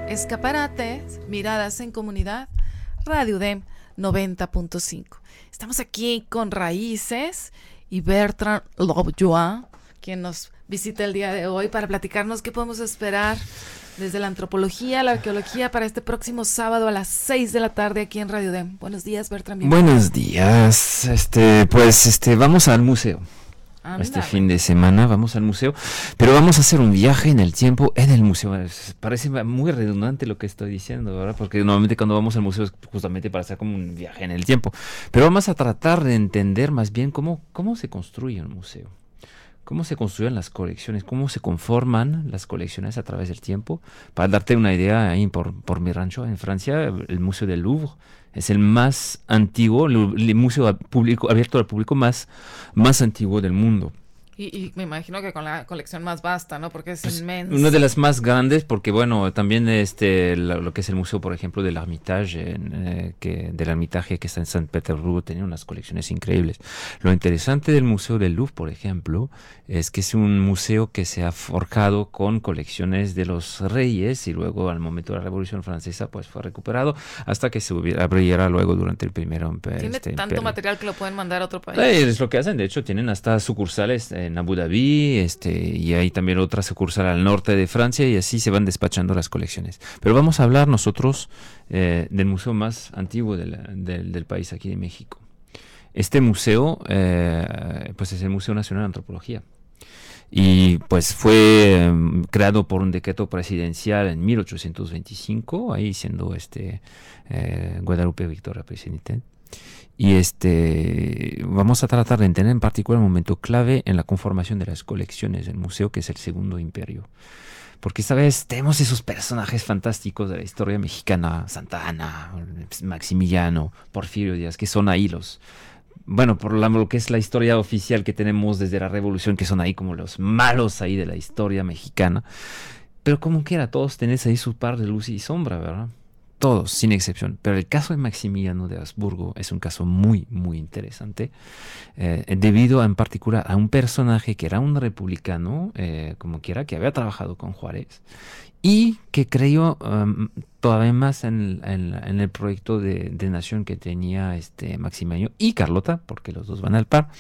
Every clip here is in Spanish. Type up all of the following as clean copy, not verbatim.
Escaparates, miradas en comunidad, Radio UDEM 90.5. Estamos aquí con Raíces y Bertrand Lovejoy, quien nos visita el día de hoy para platicarnos qué podemos esperar desde la antropología, la arqueología para este próximo sábado a las 6 de la tarde aquí en Radio UDEM. Buenos días, Bertrand. Buenos días. Vamos al museo. Anda. Este fin de semana vamos al museo, pero vamos a hacer un viaje en el tiempo en el museo. Parece muy redundante lo que estoy diciendo, ¿verdad? Porque normalmente cuando vamos al museo es justamente para hacer como un viaje en el tiempo. Pero vamos a tratar de entender más bien cómo se construye un museo. Cómo se construyen las colecciones, cómo se conforman las colecciones a través del tiempo. Para darte una idea, ahí por mi rancho en Francia, el Museo del Louvre es el más antiguo, el museo público, abierto al público más antiguo del mundo. Y me imagino que con la colección más vasta, ¿no? Porque es inmensa. Una de las más grandes, porque bueno, también lo que es el museo, por ejemplo, del Hermitage, del Hermitage que está en San Petersburgo, tenía unas colecciones increíbles. Lo interesante del Museo del Louvre, por ejemplo, es que es un museo que se ha forjado con colecciones de los reyes y luego al momento de la Revolución Francesa pues fue recuperado hasta que se abriera luego durante el primero Tiene tanto imperio. Material que lo pueden mandar a otro país. Es lo que hacen, de hecho tienen hasta sucursales en Abu Dhabi, y hay también otra sucursal al norte de Francia y así se van despachando las colecciones. Pero vamos a hablar nosotros del museo más antiguo del país aquí de México. Este museo pues es el Museo Nacional de Antropología. Y pues fue creado por un decreto presidencial en 1825, ahí siendo Guadalupe Victoria presidente. Y vamos a tratar de entender en particular un momento clave en la conformación de las colecciones del museo, que es el Segundo Imperio. Porque esta vez tenemos esos personajes fantásticos de la historia mexicana, Santa Anna, Maximiliano, Porfirio Díaz, que son ahí por lo que es la historia oficial que tenemos desde la Revolución, que son ahí como los malos ahí de la historia mexicana. Pero como quiera, todos tenés ahí su par de luz y sombra, ¿verdad? Todos, sin excepción. Pero el caso de Maximiliano de Habsburgo es un caso muy, muy interesante, debido en particular a un personaje que era un republicano, como quiera, que había trabajado con Juárez y que creyó todavía más en el proyecto de nación que tenía Maximiliano y Carlota, porque los dos van al par.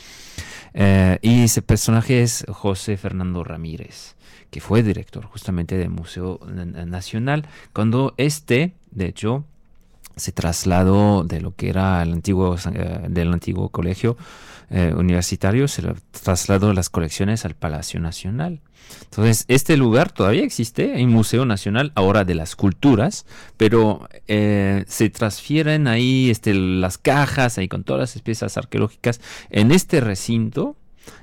Y ese personaje es José Fernando Ramírez, que fue director justamente del Museo Nacional, cuando de hecho, se trasladó de lo que era del antiguo colegio universitario, se trasladó las colecciones al Palacio Nacional. Entonces, este lugar todavía existe, hay un Museo Nacional ahora de las Culturas, pero se transfieren ahí las cajas, ahí con todas las piezas arqueológicas, en este recinto.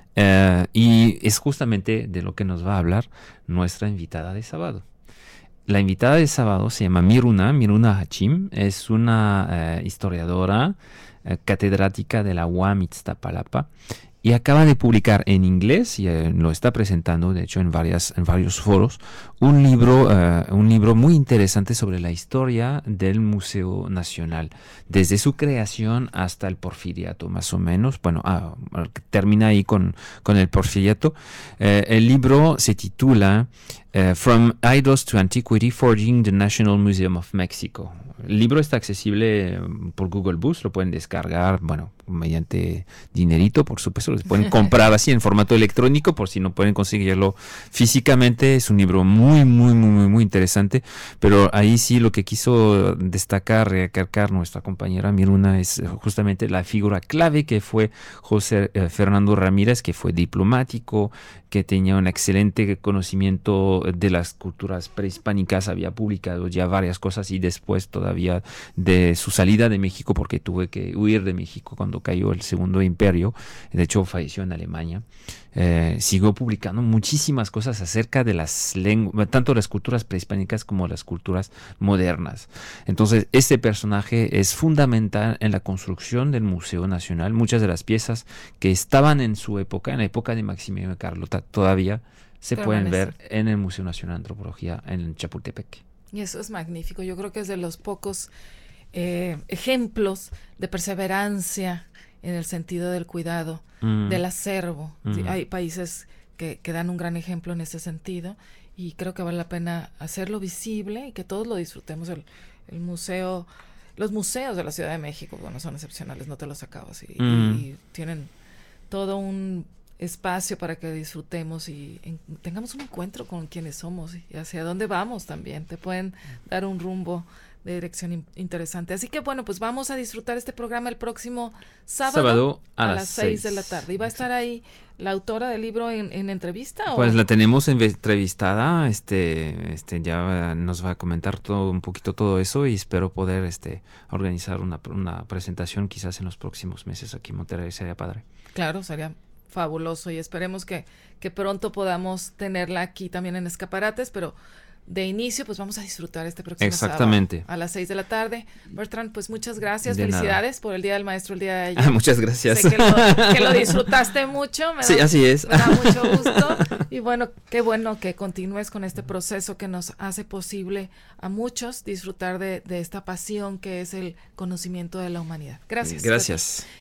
Y es justamente de lo que nos va a hablar nuestra invitada de sábado. La invitada de sábado se llama Miruna Hachim, es una historiadora, catedrática de la UAM Iztapalapa, y acaba de publicar en inglés, y lo está presentando de hecho en varios foros, un libro muy interesante sobre la historia del Museo Nacional, desde su creación hasta el Porfiriato, más o menos. Bueno, termina ahí con el Porfiriato. El libro se titula From Idols to Antiquity, Forging the National Museum of Mexico. El libro está accesible por Google Books, lo pueden descargar, mediante dinerito, por supuesto, lo pueden comprar así en formato electrónico, por si no pueden conseguirlo físicamente. Es un libro muy, muy, muy, muy interesante, pero ahí sí lo que quiso destacar, recalcar nuestra compañera Miruna es justamente la figura clave que fue José Fernando Ramírez, que fue diplomático, que tenía un excelente conocimiento de las culturas prehispánicas, había publicado ya varias cosas y después todavía de su salida de México, porque tuve que huir de México cuando cayó el Segundo Imperio, de hecho falleció en Alemania, siguió publicando muchísimas cosas acerca de las lenguas, tanto las culturas prehispánicas como las culturas modernas. Entonces, este personaje es fundamental en la construcción del Museo Nacional. Muchas de las piezas que estaban en su época, en la época de Maximiliano y Carlota, todavía se pueden ver en el Museo Nacional de Antropología en Chapultepec. Y eso es magnífico. Yo creo que es de los pocos ejemplos de perseverancia en el sentido del cuidado del acervo. Sí, hay países que dan un gran ejemplo en ese sentido y creo que vale la pena hacerlo visible y que todos lo disfrutemos. El museo, los museos de la Ciudad de México, bueno, son excepcionales, no te los acabas, y tienen todo un espacio para que disfrutemos y tengamos un encuentro con quienes somos y hacia dónde vamos también. Te pueden dar un rumbo de dirección interesante. Así que bueno, pues vamos a disfrutar este programa el próximo sábado a las 6 de la tarde. Y va a estar ahí la autora del libro en entrevista. Pues la tenemos entrevistada, ya nos va a comentar un poquito todo eso y espero poder organizar una presentación quizás en los próximos meses aquí en Monterrey. Sería padre. Claro, sería fabuloso y esperemos que pronto podamos tenerla aquí también en Escaparates, pero de inicio pues vamos a disfrutar este próximo Exactamente. sábado a las 6 de la tarde. Bertrand, pues muchas gracias, De felicidades nada. por el Día del Maestro el día de ayer. Muchas gracias. Sé que lo disfrutaste mucho. Sí, así es. Me da mucho gusto y bueno, qué bueno que continúes con este proceso que nos hace posible a muchos disfrutar de esta pasión que es el conocimiento de la humanidad. Gracias. Gracias.